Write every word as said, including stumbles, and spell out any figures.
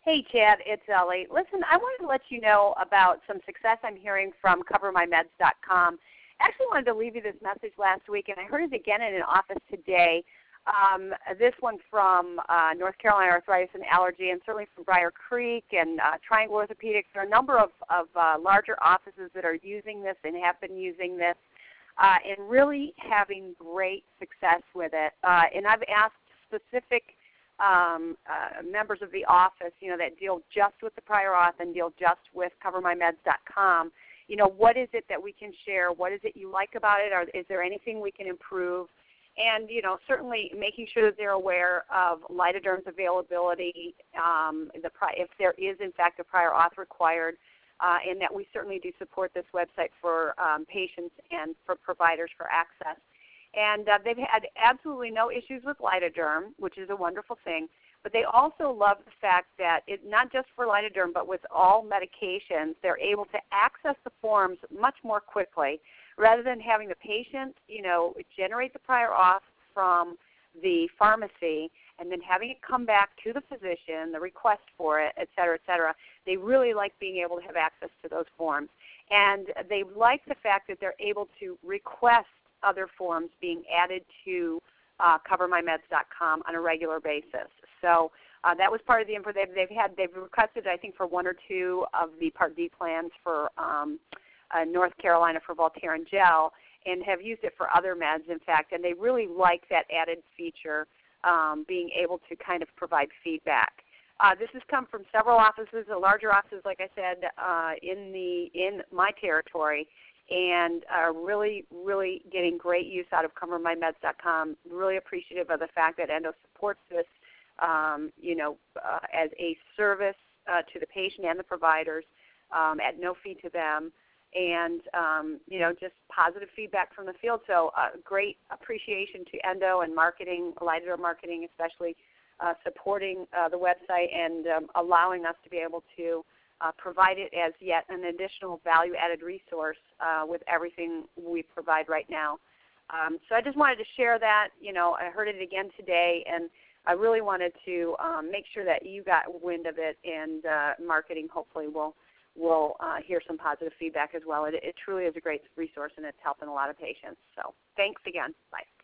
Hey, Chad, it's Ellie. Listen, I wanted to let you know about some success I'm hearing from cover my meds dot com. I actually wanted to leave you this message last week, and I heard it again in an office today. Um, this one from uh, North Carolina Arthritis and Allergy, and certainly from Briar Creek and uh, Triangle Orthopedics. There are a number of, of uh, larger offices that are using this and have been using this uh, and really having great success with it. Uh, and I've asked specific um, uh, members of the office, you know, that deal just with the prior auth and deal just with cover my meds dot com, you know, what is it that we can share? What is it you like about it? Or is there anything we can improve? And, you know, certainly making sure that they're aware of Lidoderm's availability, um, the pri- if there is, in fact, a prior auth required, uh, and that we certainly do support this website for um, patients and for providers for access. And uh, they've had absolutely no issues with Lidoderm, which is a wonderful thing. But they also love the fact that it, not just for Lidoderm, but with all medications, they're able to access the forms much more quickly, rather than having the patient, you know, generate the prior auth from the pharmacy and then having it come back to the physician, the request for it, et cetera, et cetera. They really like being able to have access to those forms. And they like the fact that they're able to request other forms being added to uh, cover my meds dot com on a regular basis. So uh, that was part of the info they've, they've had. They've requested, I think, for one or two of the Part D plans for um, uh, North Carolina for Voltaren Gel, and have used it for other meds, in fact, and they really like that added feature, um, being able to kind of provide feedback. Uh, this has come from several offices, the larger offices, like I said, uh, in the in my territory, and are really, really getting great use out of cover my meds dot com. Really appreciative of the fact that Endo supports this, um, you know, uh, as a service uh, to the patient and the providers um, at no fee to them, and um, you know, just positive feedback from the field. So uh, great appreciation to Endo and marketing, Lidoderm marketing especially, uh, supporting uh, the website and um, allowing us to be able to Uh, provide it as yet an additional value-added resource uh, with everything we provide right now. Um, so I just wanted to share that. You know, I heard it again today, and I really wanted to um, make sure that you got wind of it, and uh, marketing hopefully will will uh, hear some positive feedback as well. It, it truly is a great resource, and it's helping a lot of patients. So thanks again. Bye.